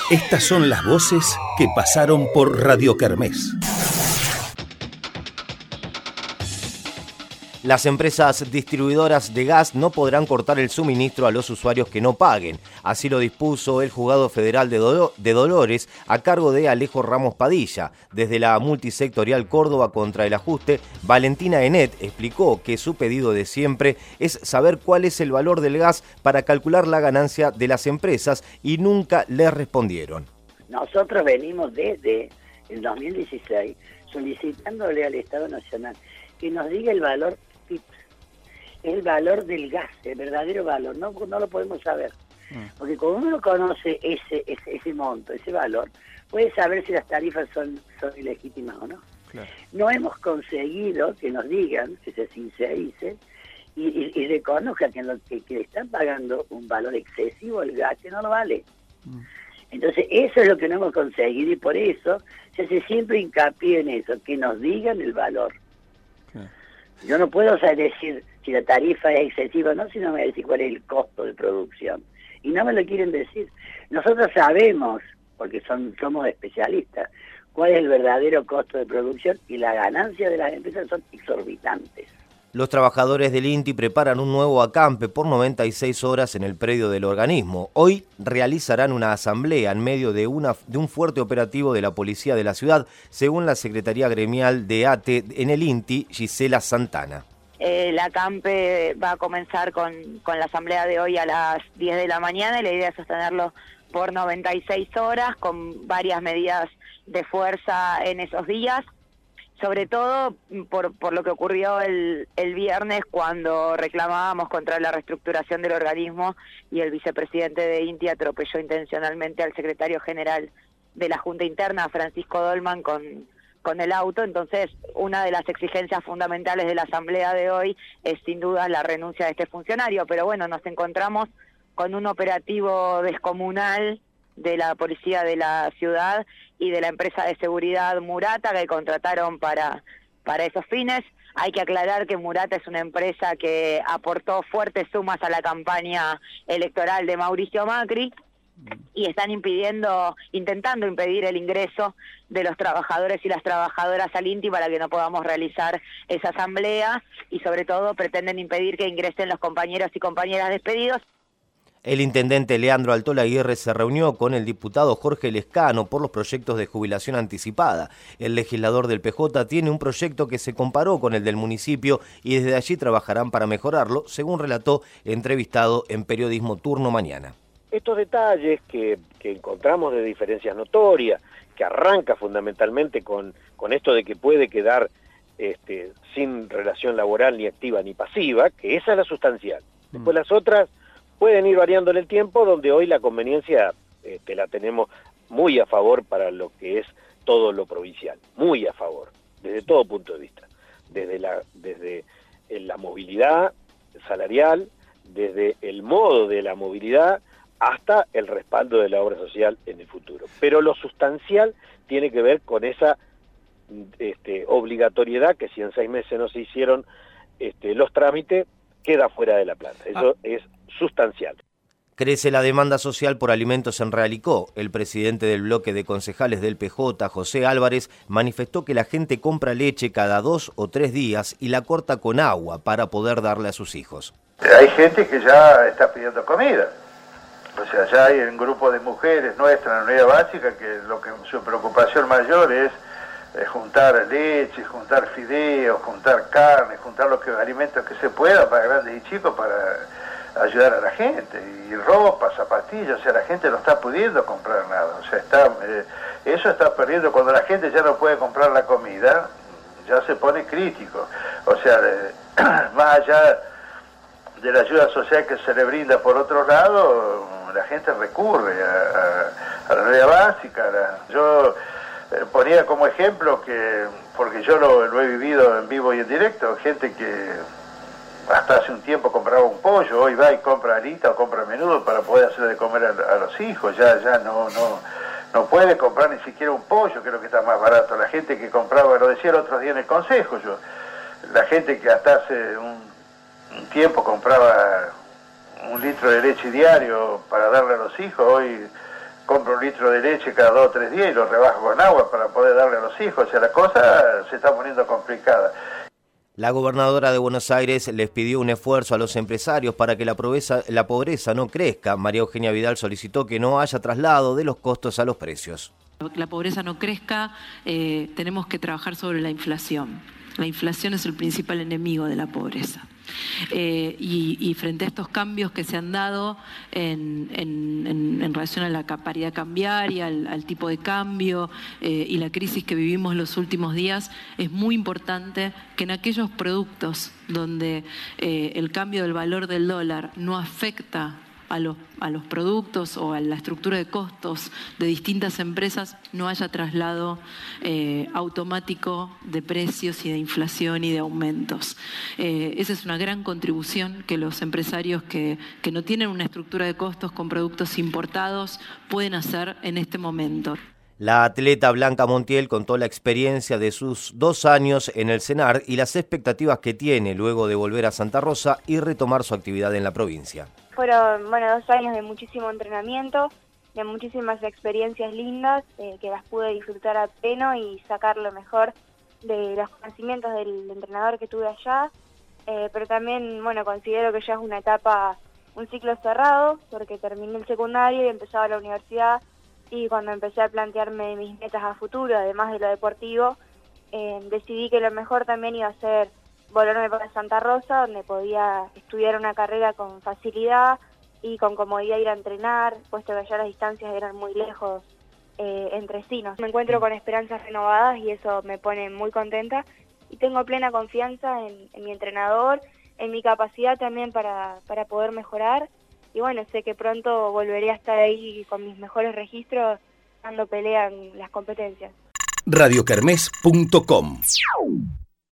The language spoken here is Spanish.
Estas son las voces que pasaron por Radio Kermés. Las empresas distribuidoras de gas no podrán cortar el suministro a los usuarios que no paguen. Así lo dispuso el Juzgado Federal de Dolores a cargo de Alejo Ramos Padilla. Desde la Multisectorial Córdoba contra el Ajuste, Valentina Enet explicó que su pedido de siempre es saber cuál es el valor del gas para calcular la ganancia de las empresas y nunca le respondieron. Nosotros venimos desde el 2016 solicitándole al Estado Nacional que nos diga el valor, el valor del gas, el verdadero valor, no lo podemos saber. Porque cuando uno conoce ese monto, ese valor, puede saber si las tarifas son ilegítimas o no. Claro. No hemos conseguido que nos digan, que se sincericen y reconozcan que le están pagando un valor excesivo al gas que no lo vale. Entonces eso es lo que no hemos conseguido y por eso se hace siempre hincapié en eso, que nos digan el valor. Yo no puedo decir si la tarifa es excesiva o no, si no me voy a decir cuál es el costo de producción. Y no me lo quieren decir. Nosotros sabemos, porque somos especialistas, cuál es el verdadero costo de producción y las ganancias de las empresas son exorbitantes. Los trabajadores del INTI preparan un nuevo acampe por 96 horas en el predio del organismo. Hoy realizarán una asamblea en medio de un fuerte operativo de la policía de la ciudad, según la secretaría gremial de ATE en el INTI, Gisela Santana. El acampe va a comenzar con la asamblea de hoy a las 10 de la mañana y la idea es sostenerlo por 96 horas con varias medidas de fuerza en esos días. Sobre todo por lo que ocurrió el viernes cuando reclamábamos contra la reestructuración del organismo y el vicepresidente de INTI atropelló intencionalmente al secretario general de la Junta Interna, Francisco Dolman, con el auto. Entonces, una de las exigencias fundamentales de la asamblea de hoy es sin duda la renuncia de este funcionario. Pero bueno, nos encontramos con un operativo descomunal de la policía de la ciudad y de la empresa de seguridad Murata que contrataron para esos fines. Hay que aclarar que Murata es una empresa que aportó fuertes sumas a la campaña electoral de Mauricio Macri y están intentando impedir el ingreso de los trabajadores y las trabajadoras al INTI para que no podamos realizar esa asamblea y sobre todo pretenden impedir que ingresen los compañeros y compañeras despedidos. El intendente Leandro Altolaguirre se reunió con el diputado Jorge Lescano por los proyectos de jubilación anticipada. El legislador del PJ tiene un proyecto que se comparó con el del municipio y desde allí trabajarán para mejorarlo, según relató entrevistado en Periodismo Turno Mañana. Estos detalles que encontramos de diferencias notorias, que arranca fundamentalmente con esto de que puede quedar sin relación laboral ni activa ni pasiva, que esa es la sustancial. Después las otras pueden ir variando en el tiempo, donde hoy la conveniencia la tenemos muy a favor para lo que es todo lo provincial, muy a favor, desde todo punto de vista, desde la movilidad salarial, desde el modo de la movilidad, hasta el respaldo de la obra social en el futuro. Pero lo sustancial tiene que ver con esa obligatoriedad que si en 6 meses no se hicieron los trámites, queda fuera de la planta. Eso es sustancial. Crece la demanda social por alimentos en Realicó. El presidente del bloque de concejales del PJ, José Álvarez, manifestó que la gente compra leche cada 2 o 3 días y la corta con agua para poder darle a sus hijos. Hay gente que ya está pidiendo comida. O sea, ya hay un grupo de mujeres nuestras en la unidad básica que su preocupación mayor es juntar leche, juntar fideos, juntar carne, juntar los alimentos que se pueda para grandes y chicos para ayudar a la gente, y ropa, zapatillas. O sea, la gente no está pudiendo comprar nada. O sea, eso está perdiendo. Cuando la gente ya no puede comprar la comida, ya se pone crítico. O sea, más allá de la ayuda social que se le brinda por otro lado, la gente recurre a la unidad básica. Yo ponía como ejemplo que, porque yo lo he vivido en vivo y en directo, gente que hasta hace un tiempo compraba un pollo, hoy va y compra alita o compra menudo para poder hacer de comer a los hijos. Ya no puede comprar ni siquiera un pollo, que es lo que está más barato. La gente que compraba, lo decía el otro día en el consejo, la gente que hasta hace un tiempo compraba 1 litro de leche diario para darle a los hijos, hoy compro un litro de leche cada 2 o 3 días y lo rebajo con agua para poder darle a los hijos. O sea, la cosa se está poniendo complicada. La gobernadora de Buenos Aires les pidió un esfuerzo a los empresarios para que la pobreza no crezca. María Eugenia Vidal solicitó que no haya traslado de los costos a los precios. La pobreza no crezca, tenemos que trabajar sobre la inflación. La inflación es el principal enemigo de la pobreza. Y frente a estos cambios que se han dado en relación a la paridad cambiaria, al tipo de cambio y la crisis que vivimos los últimos días, es muy importante que en aquellos productos donde el cambio del valor del dólar no afecta a los productos o a la estructura de costos de distintas empresas, no haya traslado automático de precios y de inflación y de aumentos. Esa es una gran contribución que los empresarios que no tienen una estructura de costos con productos importados pueden hacer en este momento. La atleta Blanca Montiel contó la experiencia de sus 2 años en el CENAR y las expectativas que tiene luego de volver a Santa Rosa y retomar su actividad en la provincia. Fueron 2 años de muchísimo entrenamiento, de muchísimas experiencias lindas, que las pude disfrutar a pleno y sacar lo mejor de los conocimientos del entrenador que tuve allá, pero también, considero que ya es una etapa, un ciclo cerrado, porque terminé el secundario y empezaba la universidad, y cuando empecé a plantearme mis metas a futuro, además de lo deportivo, decidí que lo mejor también iba a ser volverme para Santa Rosa, donde podía estudiar una carrera con facilidad y con comodidad ir a entrenar, puesto que ya las distancias eran muy lejos entre sí. Me encuentro con esperanzas renovadas y eso me pone muy contenta y tengo plena confianza en mi entrenador, en mi capacidad también para poder mejorar. Y sé que pronto volveré a estar ahí con mis mejores registros, dando pelea en las competencias. radiokermés.com